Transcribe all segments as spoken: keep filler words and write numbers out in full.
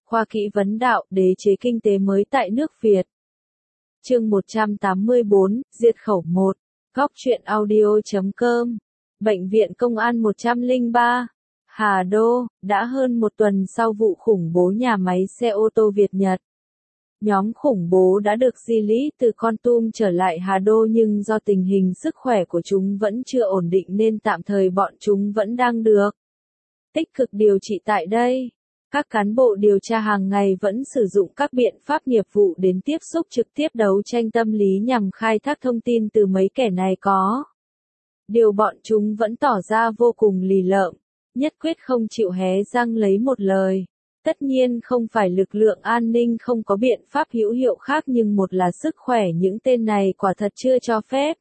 Khoa Kỹ vấn đạo, đế chế kinh tế mới tại nước Việt. Chương một trăm tám mươi bốn, Diệt khẩu một. Góc truyện audio chấm com. Bệnh viện Công an một trăm lẻ ba. Hà Đô, đã hơn một tuần sau vụ khủng bố nhà máy xe ô tô Việt Nhật. Nhóm khủng bố đã được di lý từ Kon Tum trở lại Hà Đô nhưng do tình hình sức khỏe của chúng vẫn chưa ổn định nên tạm thời bọn chúng vẫn đang được tích cực điều trị tại đây. Các cán bộ điều tra hàng ngày vẫn sử dụng các biện pháp nghiệp vụ đến tiếp xúc trực tiếp đấu tranh tâm lý nhằm khai thác thông tin từ mấy kẻ này có. Điều bọn chúng vẫn tỏ ra vô cùng lì lợm, nhất quyết không chịu hé răng lấy một lời. Tất nhiên không phải lực lượng an ninh không có biện pháp hữu hiệu khác nhưng một là sức khỏe những tên này quả thật chưa cho phép.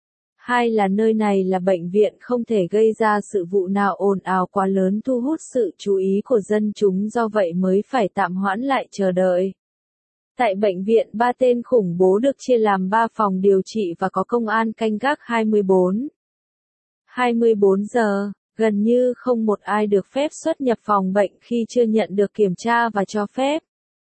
Hai là nơi này là bệnh viện không thể gây ra sự vụ nào ồn ào quá lớn thu hút sự chú ý của dân chúng do vậy mới phải tạm hoãn lại chờ đợi. Tại bệnh viện ba tên khủng bố được chia làm ba phòng điều trị và có công an canh gác hai mươi bốn. hai mươi bốn giờ, gần như không một ai được phép xuất nhập phòng bệnh khi chưa nhận được kiểm tra và cho phép.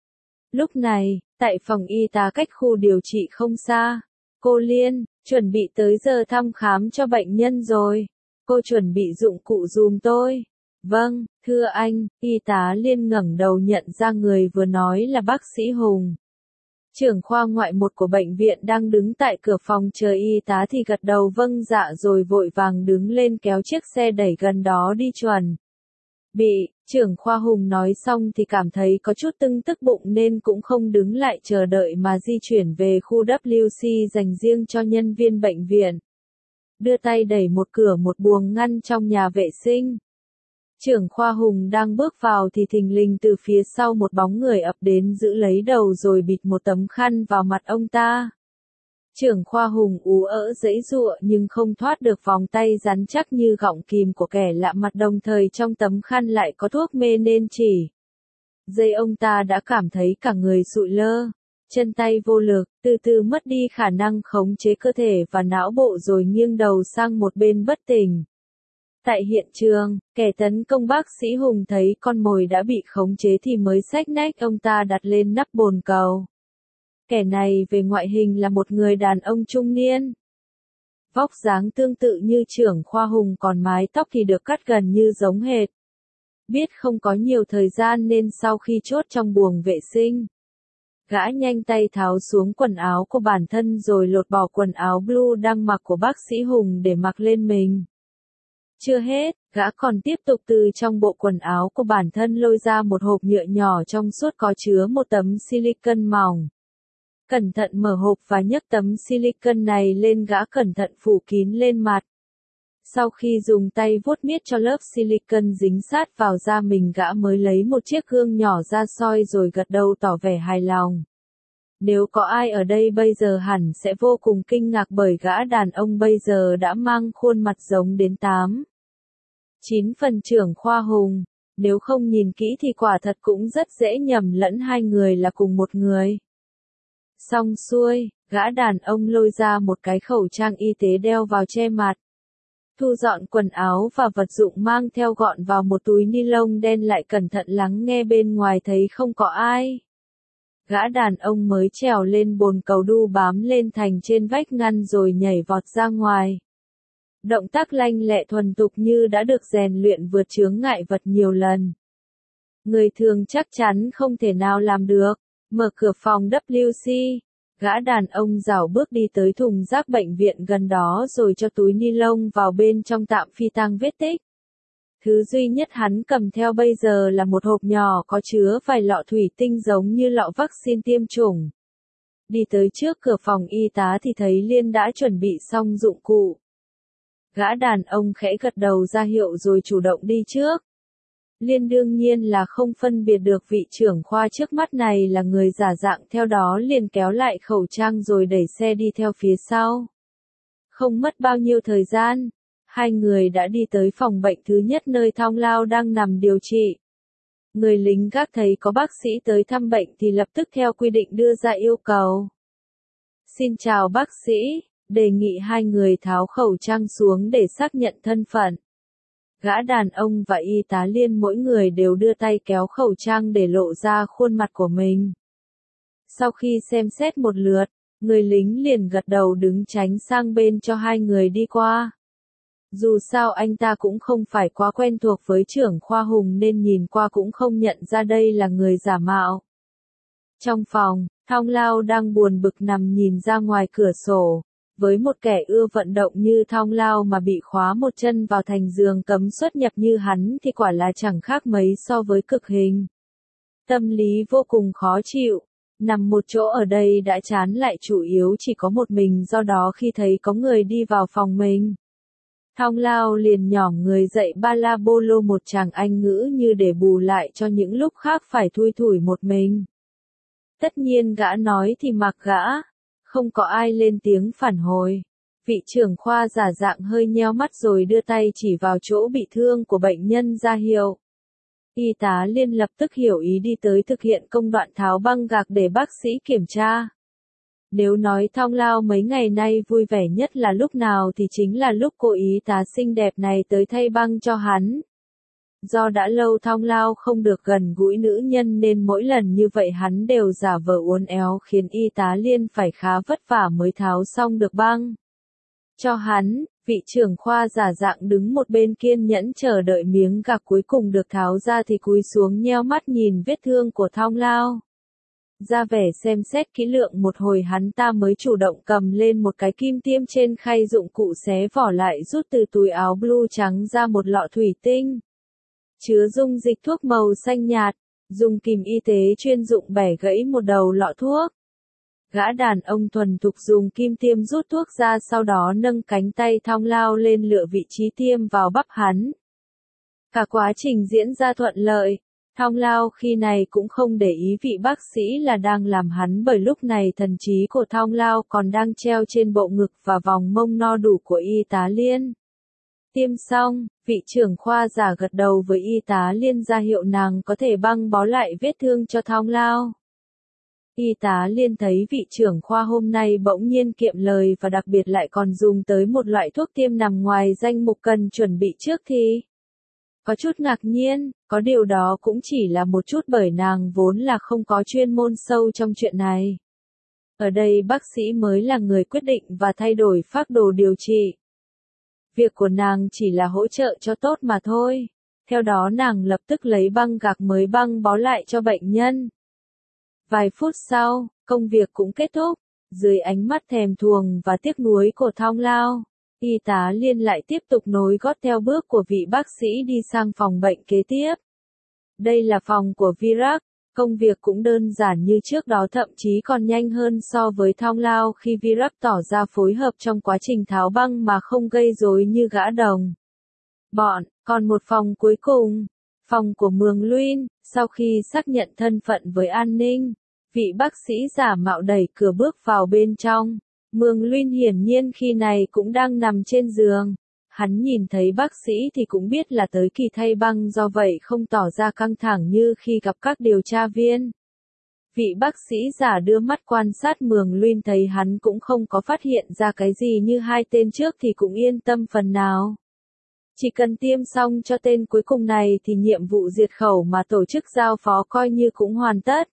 Lúc này, tại phòng y tá cách khu điều trị không xa, cô Liên, chuẩn bị tới giờ thăm khám cho bệnh nhân rồi. Cô chuẩn bị dụng cụ giùm tôi. Vâng, thưa anh, y tá Liên ngẩng đầu nhận ra người vừa nói là bác sĩ Hùng. Trưởng khoa ngoại một của bệnh viện đang đứng tại cửa phòng chờ y tá thì gật đầu vâng dạ rồi vội vàng đứng lên kéo chiếc xe đẩy gần đó đi chuẩn. Bị, trưởng khoa Hùng nói xong thì cảm thấy có chút tưng tức bụng nên cũng không đứng lại chờ đợi mà di chuyển về khu W C dành riêng cho nhân viên bệnh viện. Đưa tay đẩy một cửa một buồng ngăn trong nhà vệ sinh. Trưởng khoa Hùng đang bước vào thì thình lình từ phía sau một bóng người ập đến giữ lấy đầu rồi bịt một tấm khăn vào mặt ông ta. Trưởng khoa Hùng ú ỡ giãy giụa nhưng không thoát được vòng tay rắn chắc như gọng kìm của kẻ lạ mặt đồng thời trong tấm khăn lại có thuốc mê nên chỉ giây ông ta đã cảm thấy cả người sụi lơ, chân tay vô lực, từ từ mất đi khả năng khống chế cơ thể và não bộ rồi nghiêng đầu sang một bên bất tỉnh. Tại hiện trường, kẻ tấn công bác sĩ Hùng thấy con mồi đã bị khống chế thì mới xách nách ông ta đặt lên nắp bồn cầu. Kẻ này về ngoại hình là một người đàn ông trung niên. Vóc dáng tương tự như trưởng khoa Hùng còn mái tóc thì được cắt gần như giống hệt. Biết không có nhiều thời gian nên sau khi chốt trong buồng vệ sinh, gã nhanh tay tháo xuống quần áo của bản thân rồi lột bỏ quần áo blue đang mặc của bác sĩ Hùng để mặc lên mình. Chưa hết, gã còn tiếp tục từ trong bộ quần áo của bản thân lôi ra một hộp nhựa nhỏ trong suốt có chứa một tấm silicon mỏng. Cẩn thận mở hộp và nhấc tấm silicon này lên gã cẩn thận phủ kín lên mặt. Sau khi dùng tay vuốt miết cho lớp silicon dính sát vào da mình gã mới lấy một chiếc gương nhỏ ra soi rồi gật đầu tỏ vẻ hài lòng. Nếu có ai ở đây bây giờ hẳn sẽ vô cùng kinh ngạc bởi gã đàn ông bây giờ đã mang khuôn mặt giống đến tám chín phần trưởng khoa Hùng. Nếu không nhìn kỹ thì quả thật cũng rất dễ nhầm lẫn hai người là cùng một người. Xong xuôi, gã đàn ông lôi ra một cái khẩu trang y tế đeo vào che mặt. Thu dọn quần áo và vật dụng mang theo gọn vào một túi ni lông đen lại cẩn thận lắng nghe bên ngoài thấy không có ai. Gã đàn ông mới trèo lên bồn cầu đu bám lên thành trên vách ngăn rồi nhảy vọt ra ngoài. Động tác lanh lẹ thuần thục như đã được rèn luyện vượt chướng ngại vật nhiều lần. Người thường chắc chắn không thể nào làm được. Mở cửa phòng W C, gã đàn ông rảo bước đi tới thùng rác bệnh viện gần đó rồi cho túi ni lông vào bên trong tạm phi tang vết tích. Thứ duy nhất hắn cầm theo bây giờ là một hộp nhỏ có chứa vài lọ thủy tinh giống như lọ vaccine tiêm chủng. Đi tới trước cửa phòng y tá thì thấy Liên đã chuẩn bị xong dụng cụ. Gã đàn ông khẽ gật đầu ra hiệu rồi chủ động đi trước. Liên đương nhiên là không phân biệt được vị trưởng khoa trước mắt này là người giả dạng theo đó liền kéo lại khẩu trang rồi đẩy xe đi theo phía sau. Không mất bao nhiêu thời gian, hai người đã đi tới phòng bệnh thứ nhất nơi Thong Lao đang nằm điều trị. Người lính gác thấy có bác sĩ tới thăm bệnh thì lập tức theo quy định đưa ra yêu cầu. Xin chào bác sĩ, đề nghị hai người tháo khẩu trang xuống để xác nhận thân phận. Gã đàn ông và y tá Liên mỗi người đều đưa tay kéo khẩu trang để lộ ra khuôn mặt của mình. Sau khi xem xét một lượt, người lính liền gật đầu đứng tránh sang bên cho hai người đi qua. Dù sao anh ta cũng không phải quá quen thuộc với trưởng khoa Hùng nên nhìn qua cũng không nhận ra đây là người giả mạo. Trong phòng, Thong Lao đang buồn bực nằm nhìn ra ngoài cửa sổ. Với một kẻ ưa vận động như Thong Lao mà bị khóa một chân vào thành giường cấm xuất nhập như hắn thì quả là chẳng khác mấy so với cực hình. Tâm lý vô cùng khó chịu. Nằm một chỗ ở đây đã chán lại chủ yếu chỉ có một mình, do đó khi thấy có người đi vào phòng mình, Thong Lao liền nhỏm người dậy ba la bô lô một tràng Anh ngữ như để bù lại cho những lúc khác phải thui thủi một mình. Tất nhiên gã nói thì mặc gã, không có ai lên tiếng phản hồi. Vị trưởng khoa giả dạng hơi nheo mắt rồi đưa tay chỉ vào chỗ bị thương của bệnh nhân ra hiệu. Y tá Liên lập tức hiểu ý đi tới thực hiện công đoạn tháo băng gạc để bác sĩ kiểm tra. Nếu nói Thong Lao mấy ngày nay vui vẻ nhất là lúc nào thì chính là lúc cô y tá xinh đẹp này tới thay băng cho hắn. Do đã lâu Thong Lao không được gần gũi nữ nhân nên mỗi lần như vậy hắn đều giả vờ uốn éo khiến y tá Liên phải khá vất vả mới tháo xong được băng cho hắn. Vị trưởng khoa giả dạng đứng một bên kiên nhẫn chờ đợi miếng gạc cuối cùng được tháo ra thì cúi xuống nheo mắt nhìn vết thương của Thong Lao. Ra vẻ xem xét kỹ llượng một hồi hắn ta mới chủ động cầm lên một cái kim tiêm trên khay dụng cụ xé vỏ lại, rút từ túi áo blue trắng ra một lọ thủy tinh chứa dung dịch thuốc màu xanh nhạt, dùng kìm y tế chuyên dụng bẻ gãy một đầu lọ thuốc. Gã đàn ông thuần thục dùng kim tiêm rút thuốc ra, sau đó nâng cánh tay Thong Lao lên lựa vị trí tiêm vào bắp hắn. Cả quá trình diễn ra thuận lợi. Thong Lao khi này cũng không để ý vị bác sĩ là đang làm hắn, bởi lúc này thần trí của Thong Lao còn đang treo trên bộ ngực và vòng mông no đủ của y tá Liên. Tiêm xong, vị trưởng khoa giả gật đầu với y tá Liên ra hiệu nàng có thể băng bó lại vết thương cho Thong Lao. Y tá Liên thấy vị trưởng khoa hôm nay bỗng nhiên kiệm lời và đặc biệt lại còn dùng tới một loại thuốc tiêm nằm ngoài danh mục cần chuẩn bị trước thì có chút ngạc nhiên, có điều đó cũng chỉ là một chút bởi nàng vốn là không có chuyên môn sâu trong chuyện này. Ở đây bác sĩ mới là người quyết định và thay đổi phác đồ điều trị. Việc của nàng chỉ là hỗ trợ cho tốt mà thôi. Theo đó nàng lập tức lấy băng gạc mới băng bó lại cho bệnh nhân. Vài phút sau, công việc cũng kết thúc. Dưới ánh mắt thèm thuồng và tiếc nuối của Thong Lao, y tá Liên lại tiếp tục nối gót theo bước của vị bác sĩ đi sang phòng bệnh kế tiếp. Đây là phòng của Virak, công việc cũng đơn giản như trước đó, thậm chí còn nhanh hơn so với Thong Lao khi Virak tỏ ra phối hợp trong quá trình tháo băng mà không gây rối như gã đồng bọn. Còn một phòng cuối cùng, phòng của Mường Luyên. Sau khi xác nhận thân phận với an ninh, vị bác sĩ giả mạo đẩy cửa bước vào bên trong. Mường Luyên hiển nhiên khi này cũng đang nằm trên giường. Hắn nhìn thấy bác sĩ thì cũng biết là tới kỳ thay băng, do vậy không tỏ ra căng thẳng như khi gặp các điều tra viên. Vị bác sĩ giả đưa mắt quan sát Mường Luyên, thấy hắn cũng không có phát hiện ra cái gì như hai tên trước thì cũng yên tâm phần nào. Chỉ cần tiêm xong cho tên cuối cùng này thì nhiệm vụ diệt khẩu mà tổ chức giao phó coi như cũng hoàn tất.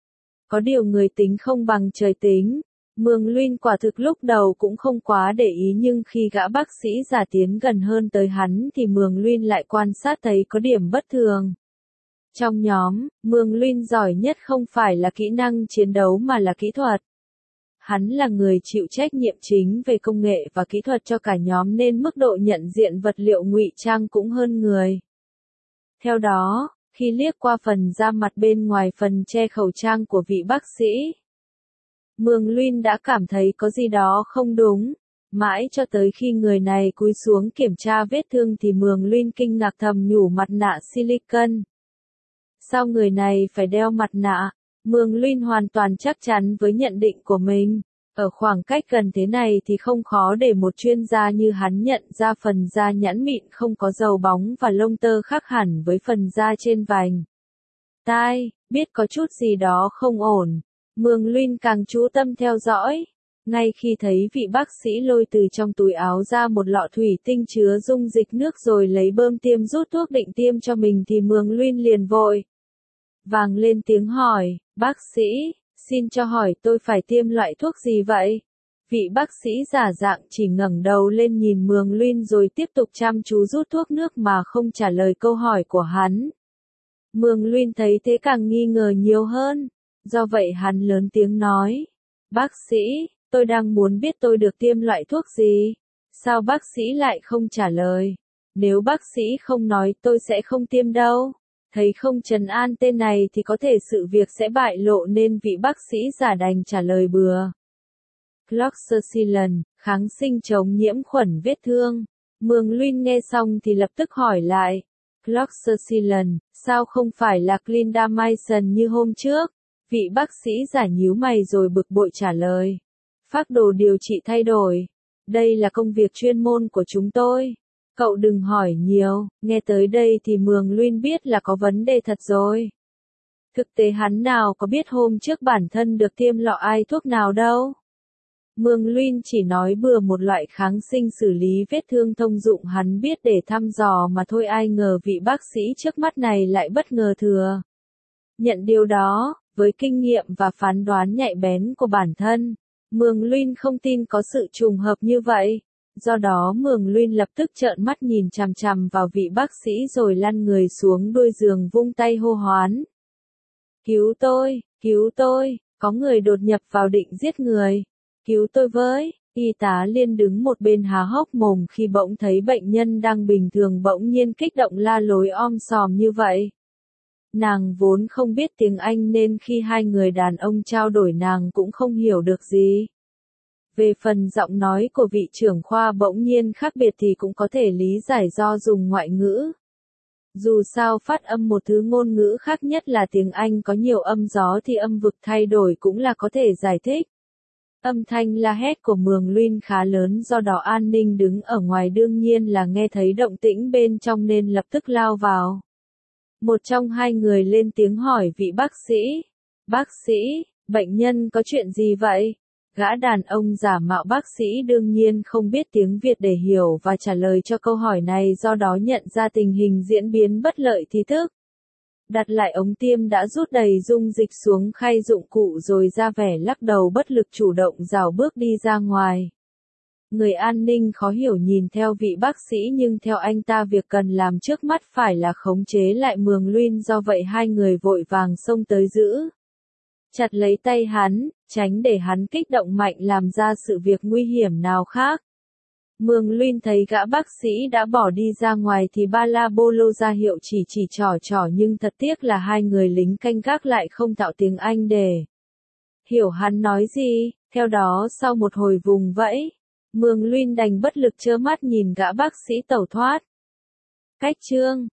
Có điều người tính không bằng trời tính. Mường Luyên quả thực lúc đầu cũng không quá để ý, nhưng khi gã bác sĩ giả tiến gần hơn tới hắn thì Mường Luyên lại quan sát thấy có điểm bất thường. Trong nhóm, Mường Luyên giỏi nhất không phải là kỹ năng chiến đấu mà là kỹ thuật. Hắn là người chịu trách nhiệm chính về công nghệ và kỹ thuật cho cả nhóm nên mức độ nhận diện vật liệu ngụy trang cũng hơn người. Theo đó, khi liếc qua phần da mặt bên ngoài phần che khẩu trang của vị bác sĩ, Mường Luyên đã cảm thấy có gì đó không đúng. Mãi cho tới khi người này cúi xuống kiểm tra vết thương thì Mường Luyên kinh ngạc thầm nhủ mặt nạ silicon. Sao người này phải đeo mặt nạ? Mường Luyên hoàn toàn chắc chắn với nhận định của mình. Ở khoảng cách gần thế này thì không khó để một chuyên gia như hắn nhận ra phần da nhẵn mịn không có dầu bóng và lông tơ khác hẳn với phần da trên vành tai, biết có chút gì đó không ổn. Mường Luyên càng chú tâm theo dõi. Ngay khi thấy vị bác sĩ lôi từ trong túi áo ra một lọ thủy tinh chứa dung dịch nước rồi lấy bơm tiêm rút thuốc định tiêm cho mình thì Mường Luyên liền vội vàng lên tiếng hỏi, bác sĩ, xin cho hỏi tôi phải tiêm loại thuốc gì vậy? Vị bác sĩ giả dạng chỉ ngẩng đầu lên nhìn Mường Luyên rồi tiếp tục chăm chú rút thuốc nước mà không trả lời câu hỏi của hắn. Mường Luyên thấy thế càng nghi ngờ nhiều hơn, do vậy hắn lớn tiếng nói, bác sĩ, tôi đang muốn biết tôi được tiêm loại thuốc gì? Sao bác sĩ lại không trả lời? Nếu bác sĩ không nói tôi sẽ không tiêm đâu. Thấy không trấn an tên này thì có thể sự việc sẽ bại lộ nên vị bác sĩ giả đành trả lời bừa. Cloxacillin, kháng sinh chống nhiễm khuẩn vết thương. Mường Luyên nghe xong thì lập tức hỏi lại. Cloxacillin, sao không phải là clindamycin như hôm trước? Vị bác sĩ giả nhíu mày rồi bực bội trả lời. Phác đồ điều trị thay đổi. Đây là công việc chuyên môn của chúng tôi. Cậu đừng hỏi nhiều, nghe tới đây thì Mường Luyên biết là có vấn đề thật rồi. Thực tế hắn nào có biết hôm trước bản thân được tiêm lọ ai thuốc nào đâu. Mường Luyên chỉ nói bừa một loại kháng sinh xử lý vết thương thông dụng hắn biết để thăm dò mà thôi, ai ngờ vị bác sĩ trước mắt này lại bất ngờ thừa nhận điều đó, với kinh nghiệm và phán đoán nhạy bén của bản thân. Mường Luyên không tin có sự trùng hợp như vậy. Do đó Mường Luyên lập tức trợn mắt nhìn chằm chằm vào vị bác sĩ rồi lăn người xuống đuôi giường vung tay hô hoán. Cứu tôi, cứu tôi, có người đột nhập vào định giết người. Cứu tôi với, y tá Liên đứng một bên há hốc mồm khi bỗng thấy bệnh nhân đang bình thường bỗng nhiên kích động la lối om sòm như vậy. Nàng vốn không biết tiếng Anh nên khi hai người đàn ông trao đổi nàng cũng không hiểu được gì. Về phần giọng nói của vị trưởng khoa bỗng nhiên khác biệt thì cũng có thể lý giải do dùng ngoại ngữ. Dù sao phát âm một thứ ngôn ngữ khác nhất là tiếng Anh có nhiều âm gió thì âm vực thay đổi cũng là có thể giải thích. Âm thanh la hét của Mường Luyên khá lớn do đó an ninh đứng ở ngoài đương nhiên là nghe thấy động tĩnh bên trong nên lập tức lao vào. Một trong hai người lên tiếng hỏi vị bác sĩ. Bác sĩ, bệnh nhân có chuyện gì vậy? Gã đàn ông giả mạo bác sĩ đương nhiên không biết tiếng Việt để hiểu và trả lời cho câu hỏi này do đó nhận ra tình hình diễn biến bất lợi thì thức. Đặt lại ống tiêm đã rút đầy dung dịch xuống khay dụng cụ rồi ra vẻ lắc đầu bất lực chủ động rảo bước đi ra ngoài. Người an ninh khó hiểu nhìn theo vị bác sĩ nhưng theo anh ta việc cần làm trước mắt phải là khống chế lại Mường Luyên, do vậy hai người vội vàng xông tới giữ chặt lấy tay hắn, tránh để hắn kích động mạnh làm ra sự việc nguy hiểm nào khác. Mường Luyên thấy gã bác sĩ đã bỏ đi ra ngoài thì ba la bô lô ra hiệu chỉ chỉ trò trò nhưng thật tiếc là hai người lính canh gác lại không thạo tiếng Anh để hiểu hắn nói gì. Theo đó sau một hồi vùng vẫy, Mường Luyên đành bất lực trơ mắt nhìn gã bác sĩ tẩu thoát. Cách chương